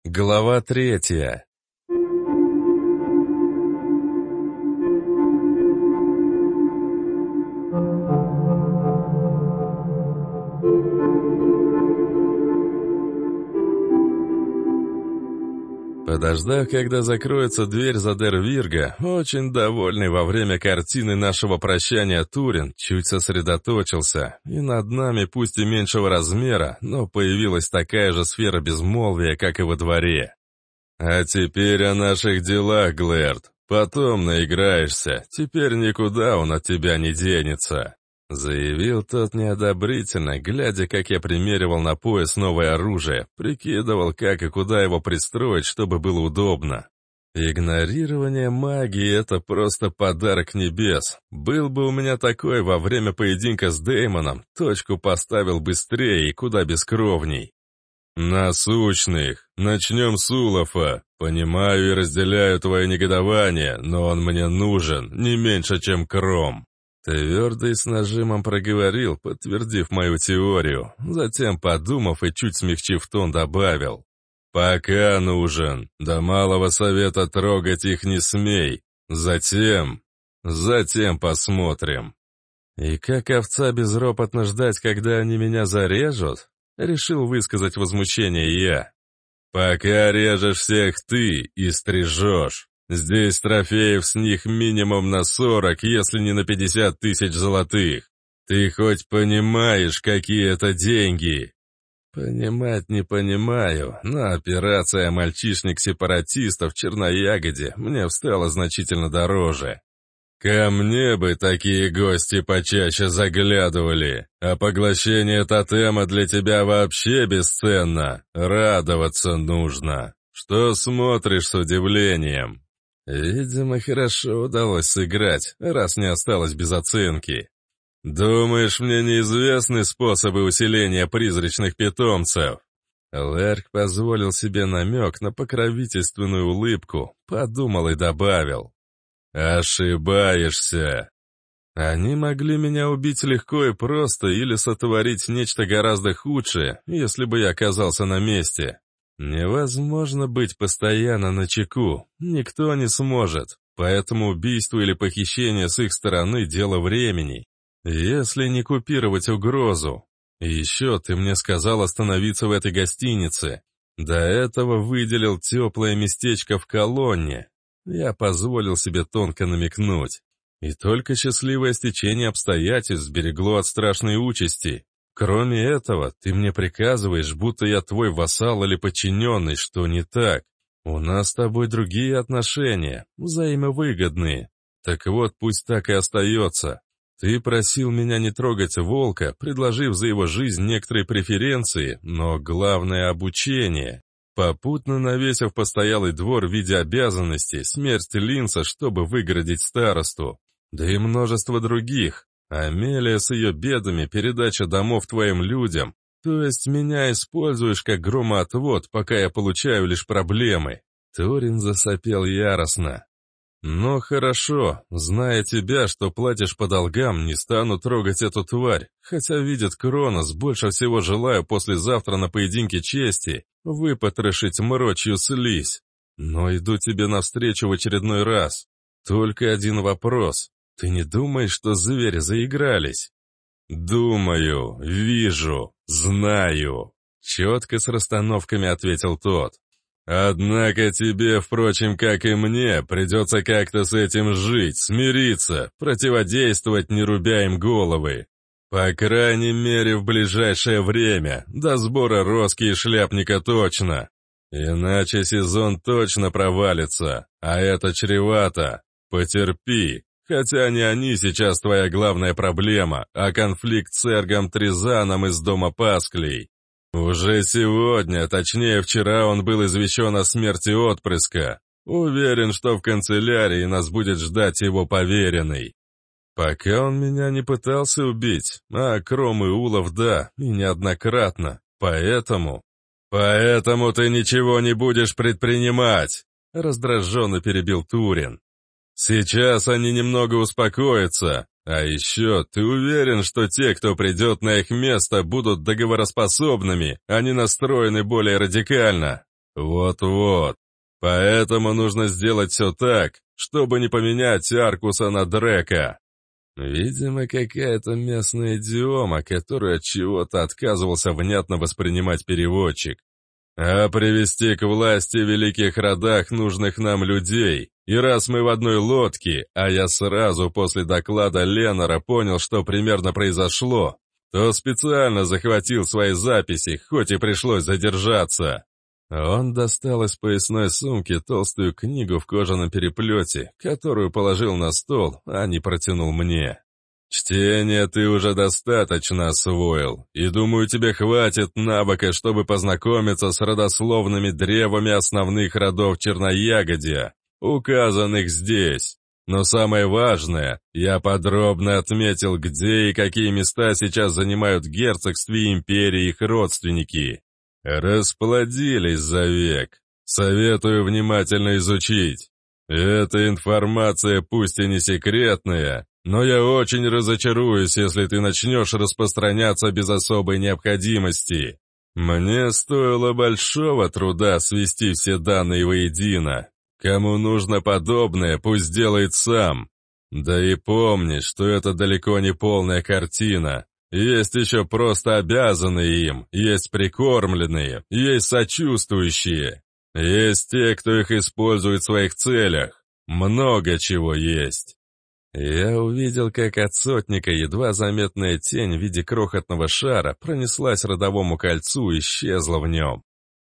Глава 3. Подождав, когда закроется дверь за Дер Вирга, очень довольный во время картины нашего прощания Турин чуть сосредоточился, и над нами, пусть и меньшего размера, но появилась такая же сфера безмолвия, как и во дворе. «А теперь о наших делах, Глэрд. Потом наиграешься, теперь никуда он от тебя не денется», — заявил тот неодобрительно, глядя, как я примеривал на пояс новое оружие, прикидывал, как и куда его пристроить, чтобы было удобно. Игнорирование магии — это просто подарок небес. Был бы у меня такой во время поединка с Дэймоном, точку поставил быстрее и куда бескровней. «Насущных. Начнем с Улафа. Понимаю и разделяю твое негодование, но он мне нужен, не меньше, чем Кром». Твердо и с нажимом проговорил, подтвердив мою теорию. Затем, подумав и чуть смягчив тон, добавил. «Пока нужен. До малого совета трогать их не смей. Затем посмотрим». «И как овца безропотно ждать, когда они меня зарежут?» Решил высказать возмущение я. «Пока режешь всех ты и стрижешь. Здесь трофеев с них минимум на 40, если не на 50 тысяч золотых. Ты хоть понимаешь, какие это деньги?» «Понимать не понимаю, но операция «Мальчишник-сепаратистов» в Черноягоде мне встала значительно дороже. Ко мне бы такие гости почаще заглядывали, а поглощение тотема для тебя вообще бесценно. Радоваться нужно. Что смотришь с удивлением?» Видимо, хорошо удалось сыграть, раз не осталось без оценки. «Думаешь, мне неизвестны способы усиления призрачных питомцев?» Лэрк позволил себе намек на покровительственную улыбку, подумал и добавил. «Ошибаешься. Они могли меня убить легко и просто или сотворить нечто гораздо худшее, если бы я оказался на месте. Невозможно быть постоянно начеку, никто не сможет, поэтому убийство или похищение с их стороны – дело времени, если не купировать угрозу. И еще ты мне сказал остановиться в этой гостинице. До этого выделил теплое местечко в колонне». Я позволил себе тонко намекнуть. И только счастливое стечение обстоятельств сберегло от страшной участи. Кроме этого, ты мне приказываешь, будто я твой вассал или подчиненный, что не так. У нас с тобой другие отношения, взаимовыгодные. Так вот, пусть так и остается. Ты просил меня не трогать волка, предложив за его жизнь некоторые преференции, но главное — обучение. Попутно навесив постоялый двор в виде обязанностей, смерть Линца, чтобы выгородить старосту. Да и множество других. Амелия с ее бедами, передача домов твоим людям. То есть меня используешь как громоотвод, пока я получаю лишь проблемы. Торин засопел яростно. «Но хорошо, зная тебя, что платишь по долгам, не стану трогать эту тварь, хотя, видит Кронос, больше всего желаю послезавтра на поединке чести выпотрошить мрочью слизь. Но иду тебе навстречу в очередной раз. Только один вопрос. Ты не думаешь, что звери заигрались?» «Думаю, вижу, знаю», — четко с расстановками ответил тот. «Однако тебе, впрочем, как и мне, придется как-то с этим жить, смириться, противодействовать, не рубя им головы. По крайней мере, в ближайшее время, до сбора Роски и Шляпника точно. Иначе сезон точно провалится, а это чревато. Потерпи, хотя не они сейчас твоя главная проблема, а конфликт с Эргом Тризаном из дома Пасклей. Уже сегодня, точнее вчера, он был извещен о смерти отпрыска. Уверен, что в канцелярии нас будет ждать его поверенный. Пока он меня не пытался убить, а Кром и Улов да, и неоднократно. Поэтому ты ничего не будешь предпринимать, раздраженно перебил Турин. Сейчас они немного успокоятся. А еще, ты уверен, что те, кто придет на их место, будут договороспособными, а не настроены более радикально? Вот-вот. Поэтому нужно сделать все так, чтобы не поменять Аркуса на Дрека. Видимо, какая-то местная идиома, которую от чего-то отказывался внятно воспринимать переводчик. А привести к власти в великих родах нужных нам людей. И раз мы в одной лодке, а я сразу после доклада Леннера понял, что примерно произошло, то специально захватил свои записи, хоть и пришлось задержаться. Он достал из поясной сумки толстую книгу в кожаном переплете, которую положил на стол, а не протянул мне. «Чтение ты уже достаточно освоил, и думаю, тебе хватит навыка, чтобы познакомиться с родословными древами основных родов черноягодия, указанных здесь. Но самое важное, я подробно отметил, где и какие места сейчас занимают герцогство и империи их родственники. Расплодились за век. Советую внимательно изучить. Эта информация пусть и не секретная, но я очень разочаруюсь, если ты начнешь распространяться без особой необходимости. Мне стоило большого труда свести все данные воедино. Кому нужно подобное, пусть делает сам. Да и помни, что это далеко не полная картина. Есть еще просто обязанные им, есть прикормленные, есть сочувствующие. Есть те, кто их использует в своих целях. Много чего есть. Я увидел, как от сотника едва заметная тень в виде крохотного шара пронеслась родовому кольцу и исчезла в нем.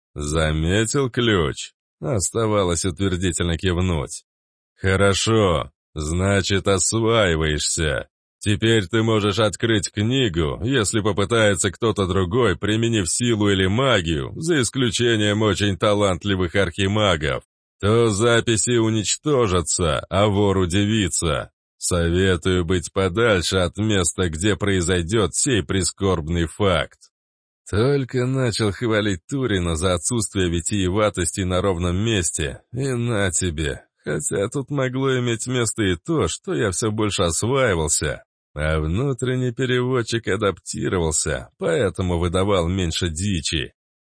Заметил ключ? Оставалось утвердительно кивнуть. Хорошо, значит, осваиваешься. Теперь ты можешь открыть книгу, если попытается кто-то другой, применив силу или магию, за исключением очень талантливых архимагов, то записи уничтожатся, а вор удивится. Советую быть подальше от места, где произойдет сей прискорбный факт. Только начал хвалить Турина за отсутствие витиеватости на ровном месте, и на тебе. Хотя тут могло иметь место и то, что я все больше осваивался, а внутренний переводчик адаптировался, поэтому выдавал меньше дичи.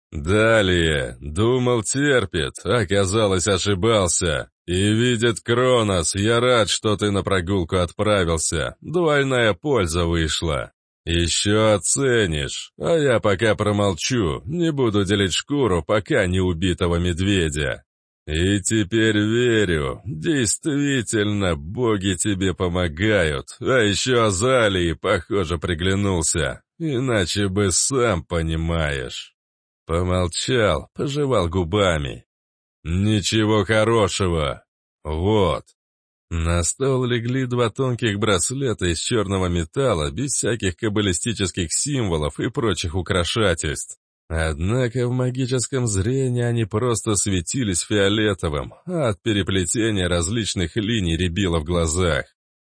Далее, думал терпит, оказалось ошибался. И видит Кронос, я рад, что ты на прогулку отправился, двойная польза вышла. Еще оценишь, а я пока промолчу, не буду делить шкуру, пока не убитого медведя. И теперь верю, действительно, боги тебе помогают, а еще Азалии, похоже, приглянулся, иначе бы сам понимаешь. Помолчал, пожевал губами. Ничего хорошего. Вот. На стол легли два тонких браслета из черного металла, без всяких каббалистических символов и прочих украшательств. Однако в магическом зрении они просто светились фиолетовым, а от переплетения различных линий рябило в глазах.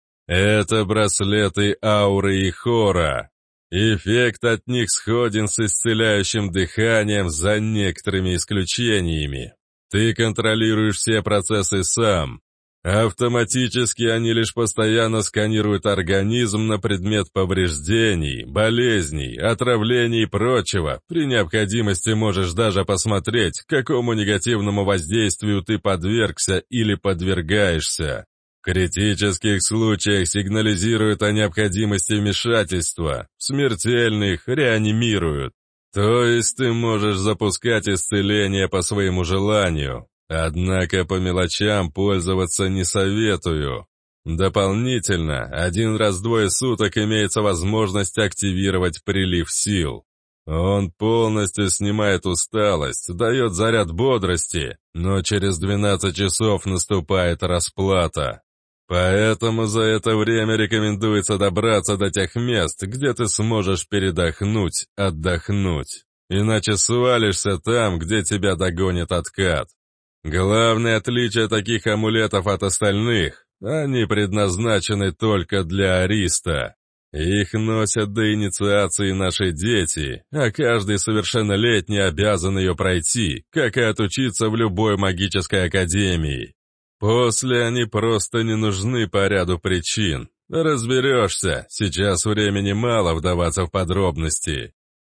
Это браслеты ауры и хора. Эффект от них сходен с исцеляющим дыханием за некоторыми исключениями. Ты контролируешь все процессы сам. Автоматически они лишь постоянно сканируют организм на предмет повреждений, болезней, отравлений и прочего. При необходимости можешь даже посмотреть, какому негативному воздействию ты подвергся или подвергаешься. В критических случаях сигнализируют о необходимости вмешательства, в смертельных реанимируют. То есть ты можешь запускать исцеление по своему желанию. Однако по мелочам пользоваться не советую. Дополнительно, 1 раз в 2 суток имеется возможность активировать прилив сил. Он полностью снимает усталость, дает заряд бодрости, но через 12 часов наступает расплата. Поэтому за это время рекомендуется добраться до тех мест, где ты сможешь передохнуть, отдохнуть. Иначе свалишься там, где тебя догонит откат. Главное отличие таких амулетов от остальных – они предназначены только для ариста. Их носят до инициации наши дети, а каждый совершеннолетний обязан ее пройти, как и отучиться в любой магической академии. После они просто не нужны по ряду причин. Разберешься, сейчас времени мало вдаваться в подробности.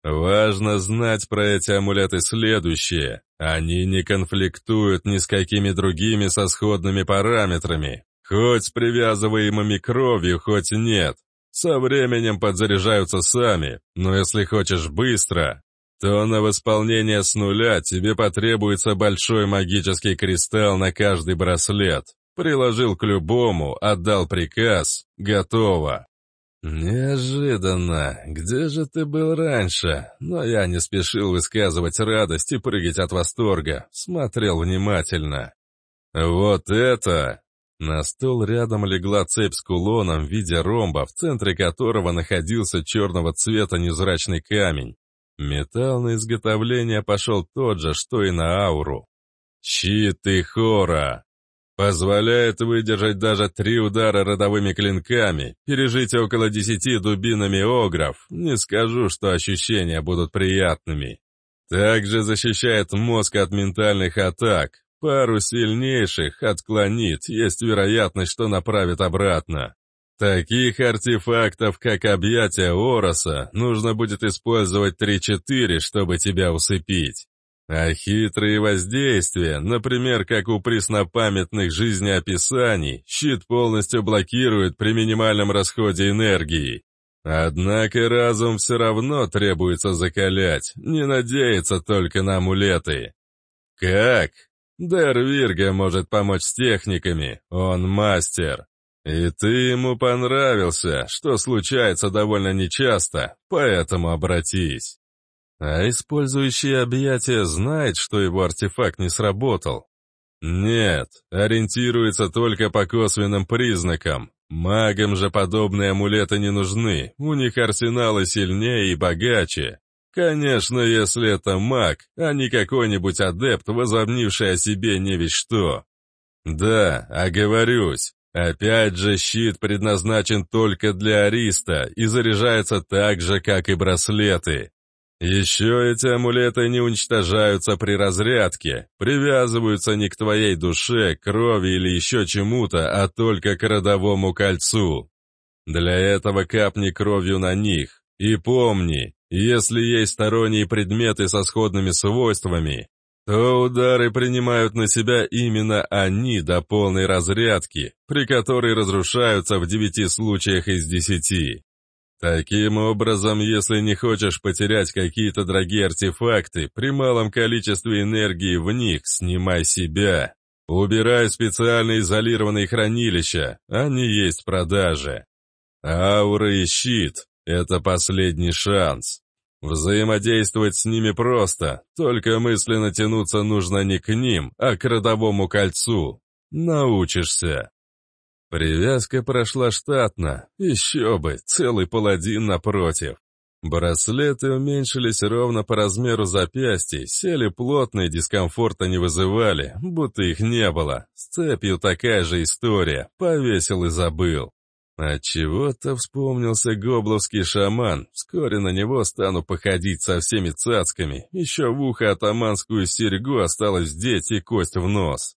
Важно знать про эти амулеты следующее. Они не конфликтуют ни с какими другими со сходными параметрами. Хоть с привязываемыми кровью, хоть нет. Со временем подзаряжаются сами, но если хочешь быстро, то на восполнение с нуля тебе потребуется большой магический кристалл на каждый браслет. Приложил к любому, отдал приказ, готово. Неожиданно. Где же ты был раньше? Но я не спешил высказывать радость и прыгать от восторга. Смотрел внимательно. Вот это... На стол рядом легла цепь с кулоном в виде ромба, в центре которого находился черного цвета невзрачный камень. Металл на изготовление пошел тот же, что и на ауру. Щит Ихора. Позволяет выдержать даже 3 удара родовыми клинками, пережить около 10 дубинами огров. Не скажу, что ощущения будут приятными. Также защищает мозг от ментальных атак. Пару сильнейших отклонит, есть вероятность, что направит обратно. Таких артефактов, как объятие Ороса, нужно будет использовать 3-4, чтобы тебя усыпить. А хитрые воздействия, например, как у преснопамятных жизнеописаний, щит полностью блокирует при минимальном расходе энергии. Однако разум все равно требуется закалять, не надеяться только на амулеты. Как? Дервирга может помочь с техниками, он мастер. И ты ему понравился, что случается довольно нечасто, поэтому обратись. А использующий объятия знает, что его артефакт не сработал? Нет, ориентируется только по косвенным признакам. Магам же подобные амулеты не нужны, у них арсеналы сильнее и богаче. Конечно, если это маг, а не какой-нибудь адепт, возомнивший о себе не весть что. Да, оговорюсь. Опять же, щит предназначен только для ариста и заряжается так же, как и браслеты. Еще эти амулеты не уничтожаются при разрядке, привязываются не к твоей душе, крови или еще чему-то, а только к родовому кольцу. Для этого капни кровью на них. И помни, если есть сторонние предметы со сходными свойствами, то удары принимают на себя именно они до полной разрядки, при которой разрушаются в 9 случаях из 10. Таким образом, если не хочешь потерять какие-то дорогие артефакты, при малом количестве энергии в них снимай себя. Убирай специально изолированные хранилища, они есть в продаже. Аура и щит — это последний шанс. Взаимодействовать с ними просто, только мысленно тянуться нужно не к ним, а к родовому кольцу. Научишься. Привязка прошла штатно, еще бы, целый паладин напротив. Браслеты уменьшились ровно по размеру запястий, сели плотно и дискомфорта не вызывали, будто их не было. С цепью такая же история, повесил и забыл. Отчего-то вспомнился гобловский шаман, вскоре на него стану походить со всеми цацками, еще в ухо атаманскую серьгу осталось вдеть и кость в нос.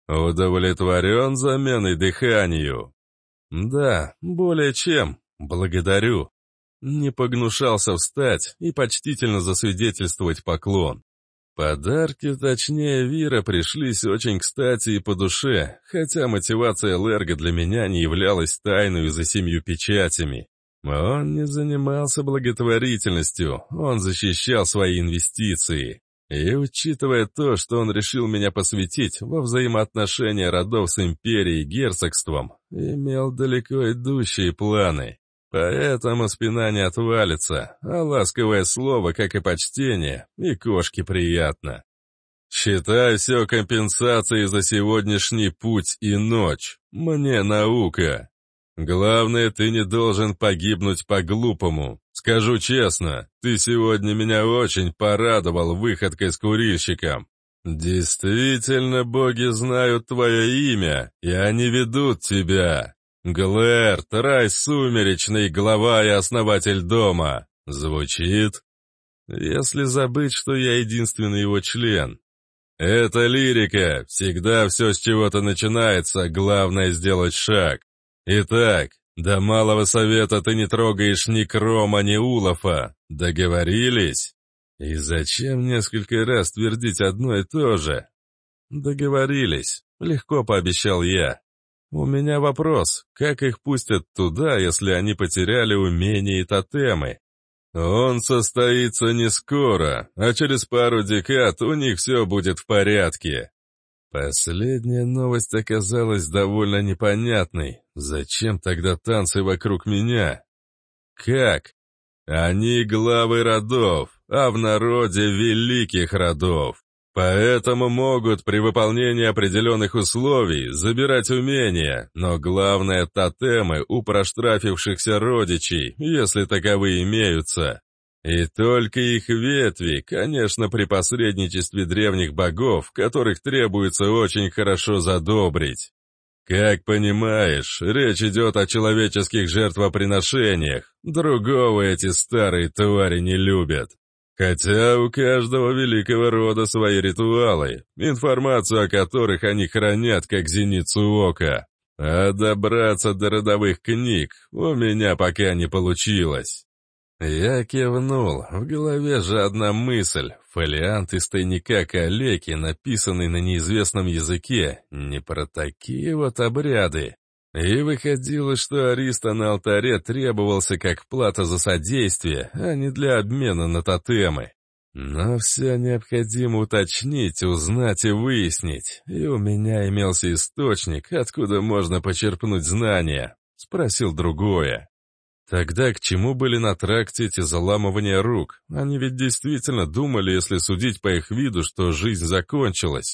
Удовлетворен заменой дыханию? Да, более чем, благодарю. Не погнушался встать и почтительно засвидетельствовать поклон. Подарки, точнее Вира, пришлись очень кстати и по душе, хотя мотивация Лерга для меня не являлась тайной за 7 печатями. Он не занимался благотворительностью, он защищал свои инвестиции. И учитывая то, что он решил меня посвятить во взаимоотношения родов с империей и герцогством, имел далеко идущие планы. Поэтому спина не отвалится, а ласковое слово, как и почтение, и кошке приятно. Считай все компенсацией за сегодняшний путь и ночь. Мне наука. Главное, ты не должен погибнуть по-глупому. Скажу честно, ты сегодня меня очень порадовал выходкой с курильщиком. Действительно, боги знают твое имя, и они ведут тебя. Глэр, Рай Сумеречный, глава и основатель дома. Звучит? Если забыть, что я единственный его член. Это лирика, всегда все с чего-то начинается, главное сделать шаг. Итак, До Малого Совета ты не трогаешь ни Крома, ни Улафа. Договорились? И зачем несколько раз твердить одно и то же? Договорились, легко пообещал я. У меня вопрос, как их пустят туда, если они потеряли умения и тотемы? Он состоится не скоро, а через пару декад у них все будет в порядке. Последняя новость оказалась довольно непонятной. Зачем тогда танцы вокруг меня? Как? Они главы родов, а в народе великих родов. Поэтому могут при выполнении определенных условий забирать умения, но главное тотемы у проштрафившихся родичей, если таковые имеются. И только их ветви, конечно, при посредничестве древних богов, которых требуется очень хорошо задобрить. Как понимаешь, речь идет о человеческих жертвоприношениях, другого эти старые твари не любят. Хотя у каждого великого рода свои ритуалы, информацию о которых они хранят как зеницу ока. А добраться до родовых книг у меня пока не получилось. Я кивнул, в голове же одна мысль. Фолиант из тайника калеки, написанный на неизвестном языке, не про такие вот обряды. И выходило, что Ариста на алтаре требовался как плата за содействие, а не для обмена на тотемы. Но все необходимо уточнить, узнать и выяснить. И у меня имелся источник, откуда можно почерпнуть знания. Спросил другое. Тогда к чему были на тракте эти заламывания рук? Они ведь действительно думали, если судить по их виду, что жизнь закончилась.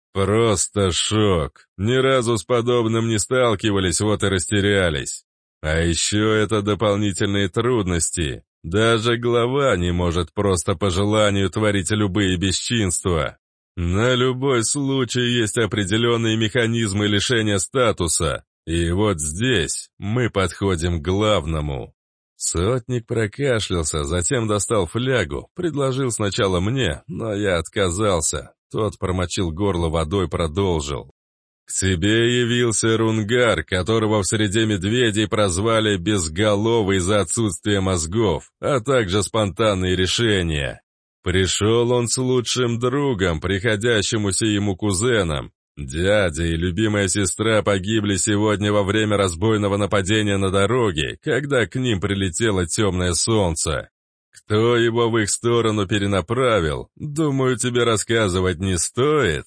Просто шок. Ни разу с подобным не сталкивались, вот и растерялись. А еще это дополнительные трудности. Даже глава не может просто по желанию творить любые бесчинства. На любой случай есть определенные механизмы лишения статуса. И вот здесь мы подходим к главному. Сотник прокашлялся, затем достал флягу, предложил сначала мне, но я отказался. Тот промочил горло водой, продолжил. К тебе явился Рунгар, которого в среде медведей прозвали «безголовый» из-за отсутствия мозгов, а также спонтанные решения. Пришел он с лучшим другом, приходящемуся ему кузеном. Дядя и любимая сестра погибли сегодня во время разбойного нападения на дороге, когда к ним прилетело темное солнце. Кто его в их сторону перенаправил, думаю, тебе рассказывать не стоит.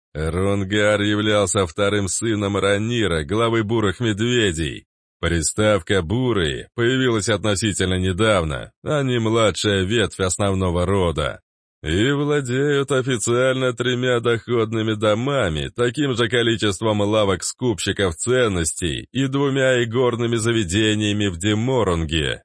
Рунгар являлся вторым сыном Ранира, главы бурых медведей. Приставка «бурые» появилась относительно недавно, они младшая ветвь основного рода. И владеют официально 3 доходными домами, таким же количеством лавок-скупщиков ценностей и 2 игорными заведениями в Деморунге.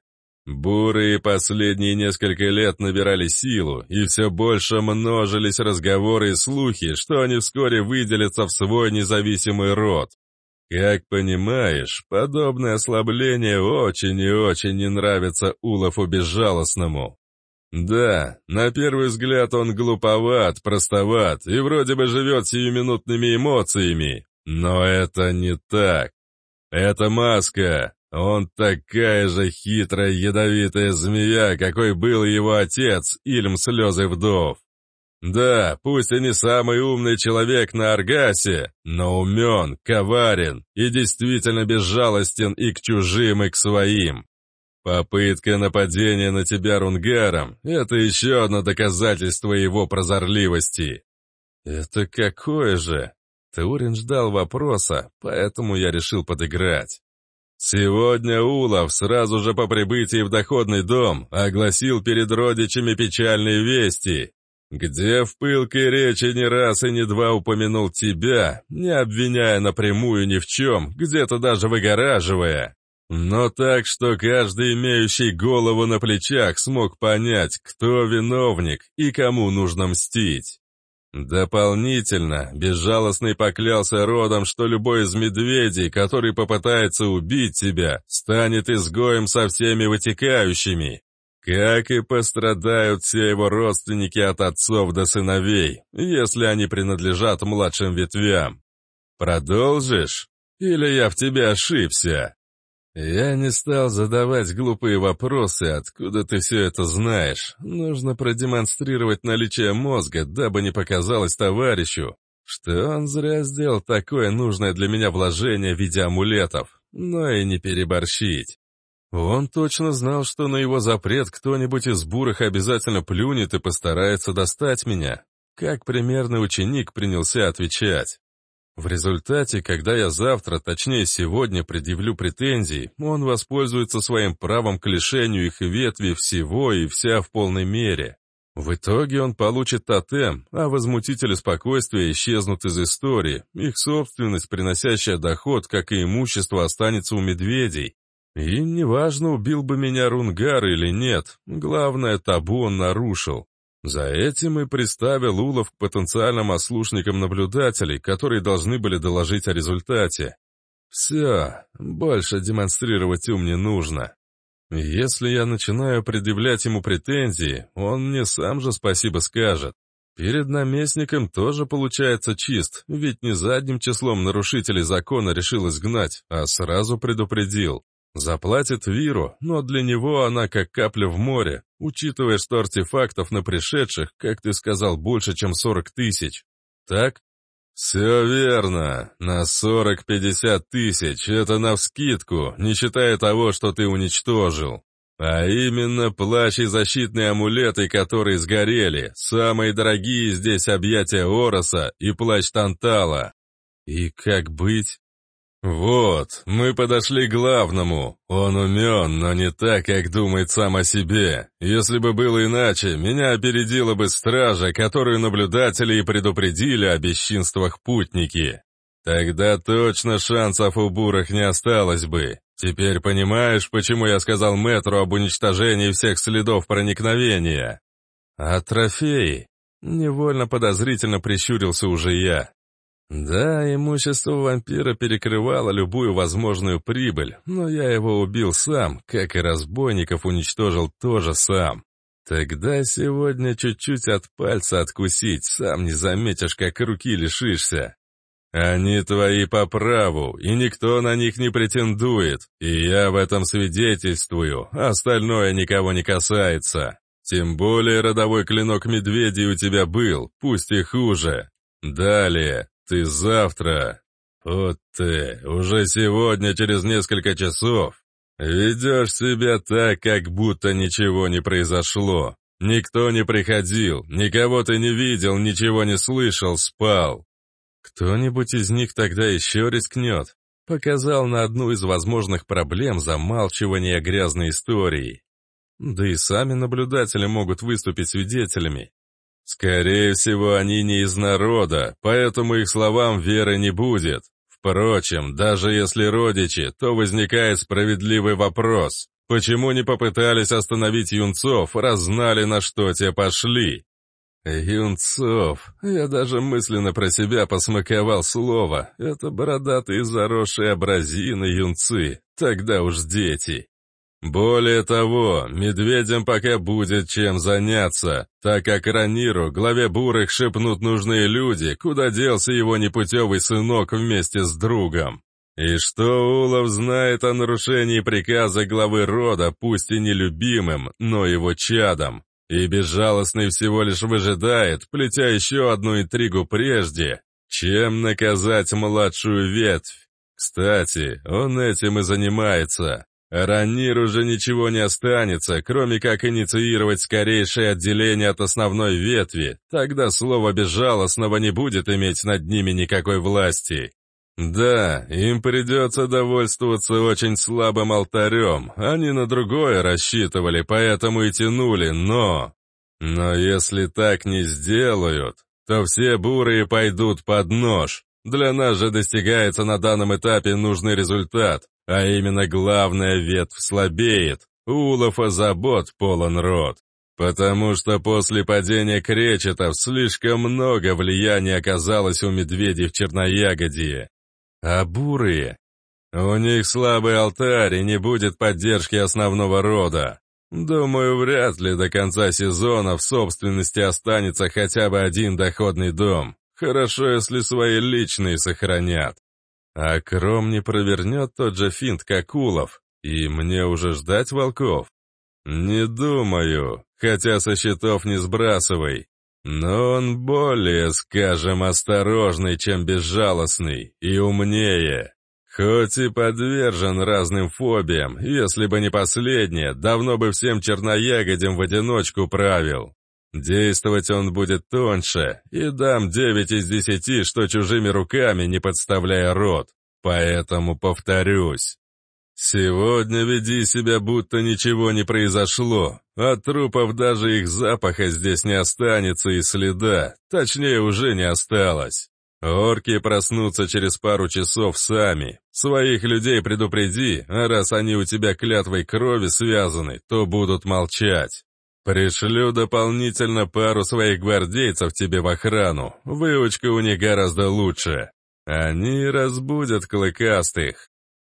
Бурые последние несколько лет набирали силу, и все больше множились разговоры и слухи, что они вскоре выделятся в свой независимый род. Как понимаешь, подобное ослабление очень и очень не нравится Улафу Безжалостному. Да, на первый взгляд он глуповат, простоват и вроде бы живет сиюминутными эмоциями, но это не так. Это маска. Он такая же хитрая, ядовитая змея, какой был его отец, Ильм Слезы Вдов. Да, пусть и не самый умный человек на Аргасе, но умен, коварен и действительно безжалостен и к чужим, и к своим. Попытка нападения на тебя Рунгаром — это еще одно доказательство его прозорливости. Это какое же? Таурин ждал вопроса, поэтому я решил подыграть. Сегодня Улаф сразу же по прибытии в доходный дом огласил перед родичами печальные вести, где в пылкой речи не раз и не два упомянул тебя, не обвиняя напрямую ни в чем, где-то даже выгораживая. Но так, что каждый, имеющий голову на плечах, смог понять, кто виновник и кому нужно мстить. Дополнительно, безжалостный поклялся родом, что любой из медведей, который попытается убить тебя, станет изгоем со всеми вытекающими. Как и пострадают все его родственники от отцов до сыновей, если они принадлежат младшим ветвям. Продолжишь? Или я в тебе ошибся? Я не стал задавать глупые вопросы, откуда ты все это знаешь. Нужно продемонстрировать наличие мозга, дабы не показалось товарищу, что он зря сделал такое нужное для меня вложение в виде амулетов, но и не переборщить. Он точно знал, что на его запрет кто-нибудь из бурых обязательно плюнет и постарается достать меня. Как примерный ученик принялся отвечать. В результате, когда я завтра, точнее сегодня, предъявлю претензии, он воспользуется своим правом к лишению их ветви всего и вся в полной мере. В итоге он получит тотем, а возмутители спокойствия исчезнут из истории, их собственность, приносящая доход, как и имущество, останется у медведей. И неважно, убил бы меня Рунгар или нет, главное, табу он нарушил. За этим и приставил улов к потенциальным ослушникам наблюдателей, которые должны были доложить о результате. Все, больше демонстрировать ум не нужно. Если я начинаю предъявлять ему претензии, он мне сам же спасибо скажет. Перед наместником тоже получается чист, ведь не задним числом нарушителей закона решил изгнать, а сразу предупредил. Заплатит Виру, но для него она как капля в море, учитывая, что артефактов на пришедших, как ты сказал, больше, чем 40 тысяч. Так? Все верно. На 40-50 тысяч, это навскидку, не считая того, что ты уничтожил. А именно плащ и защитные амулеты, которые сгорели, самые дорогие здесь объятия Ороса и плащ Тантала. И как быть? Вот, мы подошли к главному. Он умен, но не так, как думает сам о себе. Если бы было иначе, меня опередила бы стража, которую наблюдатели и предупредили о бесчинствах путники. Тогда точно шансов у бурых не осталось бы. Теперь понимаешь, почему я сказал мэтру об уничтожении всех следов проникновения? А трофеи? Невольно подозрительно прищурился уже я. Да, имущество вампира перекрывало любую возможную прибыль, но я его убил сам, как и разбойников уничтожил тоже сам. Тогда сегодня чуть-чуть от пальца откусить, сам не заметишь, как руки лишишься. Они твои по праву, и никто на них не претендует, и я в этом свидетельствую, остальное никого не касается. Тем более родовой клинок медведей у тебя был, пусть и хуже. Далее. Ты завтра, вот ты, уже сегодня, через несколько часов, ведешь себя так, как будто ничего не произошло. Никто не приходил, никого ты не видел, ничего не слышал, спал. Кто-нибудь из них тогда еще рискнет. Показал на одну из возможных проблем замалчивания грязной истории. Да и сами наблюдатели могут выступить свидетелями. Скорее всего, они не из народа, поэтому их словам веры не будет. Впрочем, даже если родичи, то возникает справедливый вопрос. Почему не попытались остановить юнцов, раз знали, на что те пошли? Юнцов. Я даже мысленно про себя посмаковал слово. Это бородатые заросшие абразины юнцы, тогда уж дети. Более того, медведям пока будет чем заняться, так как Раниру, главе бурых, шепнут нужные люди, куда делся его непутевый сынок вместе с другом. И что Улов знает о нарушении приказа главы рода, пусть и нелюбимым, но его чадом, и безжалостный всего лишь выжидает, плетя еще одну интригу прежде, чем наказать младшую ветвь. Кстати, он этим и занимается. Раниру же ничего не останется, кроме как инициировать скорейшее отделение от основной ветви, тогда слово безжалостного не будет иметь над ними никакой власти. Да, им придется довольствоваться очень слабым алтарем, они на другое рассчитывали, поэтому и тянули, но если так не сделают, то все бурые пойдут под нож. Для нас же достигается на данном этапе нужный результат. А именно главная ветвь слабеет, у Улафа забот полон рот. Потому что после падения кречетов слишком много влияния оказалось у медведей в Черноягодье. А бурые? У них слабый алтарь и не будет поддержки основного рода. Думаю, вряд ли до конца сезона в собственности останется хотя бы один доходный дом. Хорошо, если свои личные сохранят. А Кром не провернет тот же финт, как Улов, и мне уже ждать волков? Не думаю, хотя со счетов не сбрасывай. Но он более, скажем, осторожный, чем безжалостный, и умнее. Хоть и подвержен разным фобиям, если бы не последнее, давно бы всем черноягодям в одиночку правил. Действовать он будет тоньше, и дам 9 из 10, что чужими руками, не подставляя рот. Поэтому повторюсь. Сегодня веди себя, будто ничего не произошло. От трупов даже их запаха здесь не останется и следа, точнее уже не осталось. Орки проснутся через пару часов сами. Своих людей предупреди, а раз они у тебя клятвой крови связаны, то будут молчать. Пришлю дополнительно пару своих гвардейцев тебе в охрану, выучка у них гораздо лучше. Они разбудят клыкастых.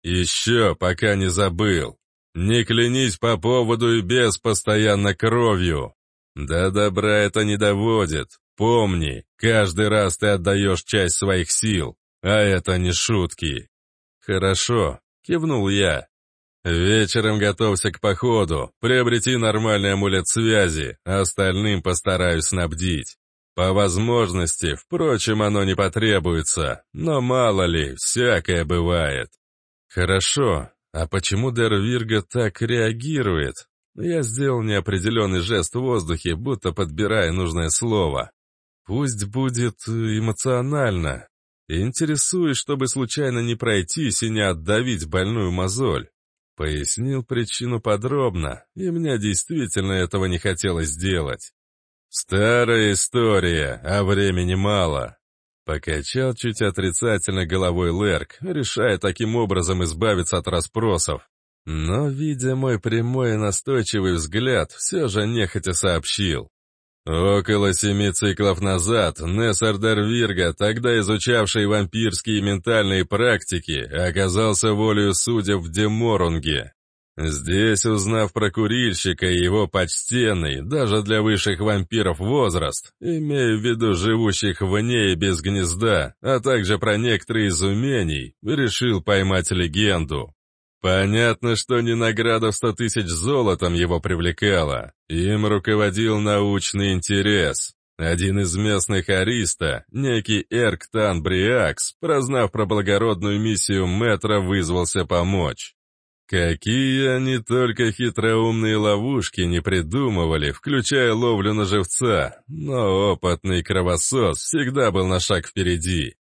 Еще, пока не забыл, не клянись по поводу и без постоянно кровью. До добра это не доводит. Помни, каждый раз ты отдаешь часть своих сил, а это не шутки. Хорошо, кивнул я. Вечером готовься к походу, приобрети нормальный амулет связи, а остальным постараюсь снабдить. По возможности, впрочем, оно не потребуется, но мало ли, всякое бывает. Хорошо, а почему Дервирга так реагирует? Я сделал неопределенный жест в воздухе, будто подбирая нужное слово. Пусть будет эмоционально. Интересуюсь, чтобы случайно не пройтись и не отдавить больную мозоль. Пояснил причину подробно, и мне действительно этого не хотелось сделать. Старая история, а времени мало. Покачал чуть отрицательно головой Лерк, решая таким образом избавиться от расспросов. Но, видя мой прямой и настойчивый взгляд, все же нехотя сообщил. Около 7 циклов назад Нессар Дервирга, тогда изучавший вампирские и ментальные практики, оказался волею судеб в Деморунге. Здесь, узнав про курильщика и его почтенный, даже для высших вампиров возраст, имея в виду живущих вне и без гнезда, а также про некоторые из умений, решил поймать легенду. Понятно, что не награда в 100 тысяч золотом его привлекала. Им руководил научный интерес. Один из местных ариста, некий Эрктан Бриакс, прознав про благородную миссию мэтра, вызвался помочь. Какие они только хитроумные ловушки не придумывали, включая ловлю на живца, но опытный кровосос всегда был на шаг впереди.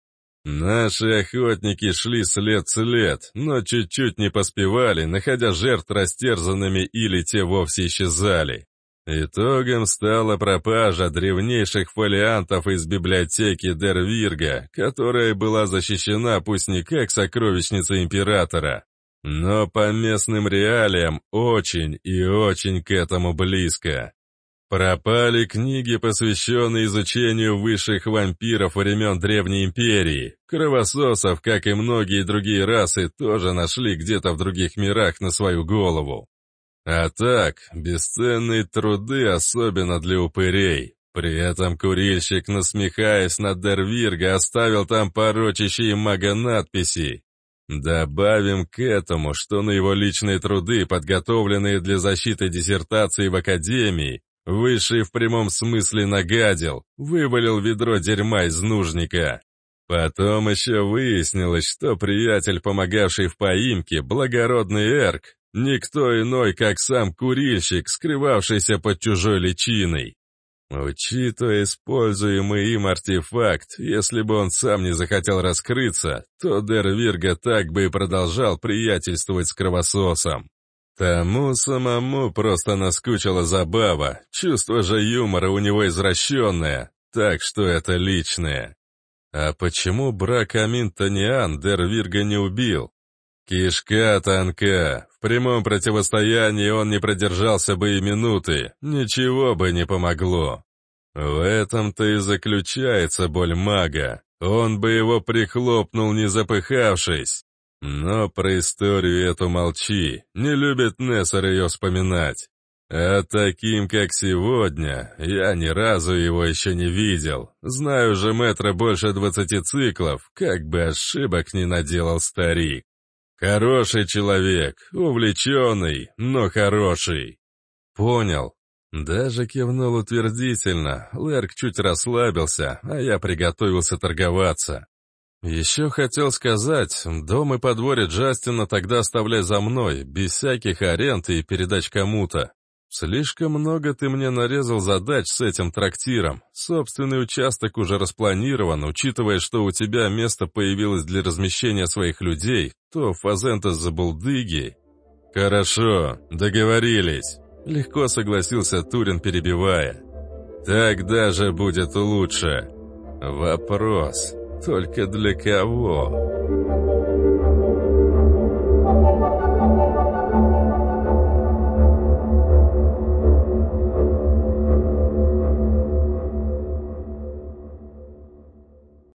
Наши охотники шли след в след, но чуть-чуть не поспевали, находя жертв растерзанными или те вовсе исчезали. Итогом стала пропажа древнейших фолиантов из библиотеки Дервирга, которая была защищена пусть не как сокровищница императора, но по местным реалиям очень и очень к этому близко. Пропали книги, посвященные изучению высших вампиров времен Древней Империи. Кровососов, как и многие другие расы, тоже нашли где-то в других мирах на свою голову. А так, бесценные труды, особенно для упырей. При этом курильщик, насмехаясь над Дервирга, оставил там порочащие мага надписи. Добавим к этому, что на его личные труды, подготовленные для защиты диссертации в Академии, Высший в прямом смысле нагадил, вывалил ведро дерьма из нужника. Потом еще выяснилось, что приятель, помогавший в поимке, благородный Эрк, никто иной, как сам курильщик, скрывавшийся под чужой личиной. Учитывая используемый им артефакт, если бы он сам не захотел раскрыться, то Дервирга так бы и продолжал приятельствовать с кровососом. Тому самому просто наскучила забава, чувство же юмора у него извращенное, так что это личное. А почему брак Амин-Таниан Дервирга не убил? Кишка тонка, в прямом противостоянии он не продержался бы и минуты, ничего бы не помогло. В этом-то и заключается боль мага, он бы его прихлопнул, не запыхавшись. Но про историю эту молчи, не любит Нессар ее вспоминать. А таким, как сегодня, я ни разу его еще не видел. Знаю же мэтра больше 20 циклов, как бы ошибок не наделал старик. Хороший человек, увлеченный, но хороший. Понял. Даже кивнул утвердительно. Лэрк чуть расслабился, а я приготовился торговаться. Еще хотел сказать, дом и подворье Джастина тогда оставляй за мной, без всяких аренд и передач кому-то. Слишком много ты мне нарезал задач с этим трактиром. Собственный участок уже распланирован, учитывая, что у тебя место появилось для размещения своих людей, то Фазентес забулдыги. Хорошо, договорились. Легко согласился Турин, перебивая. Так даже будет лучше. Вопрос, только для кого?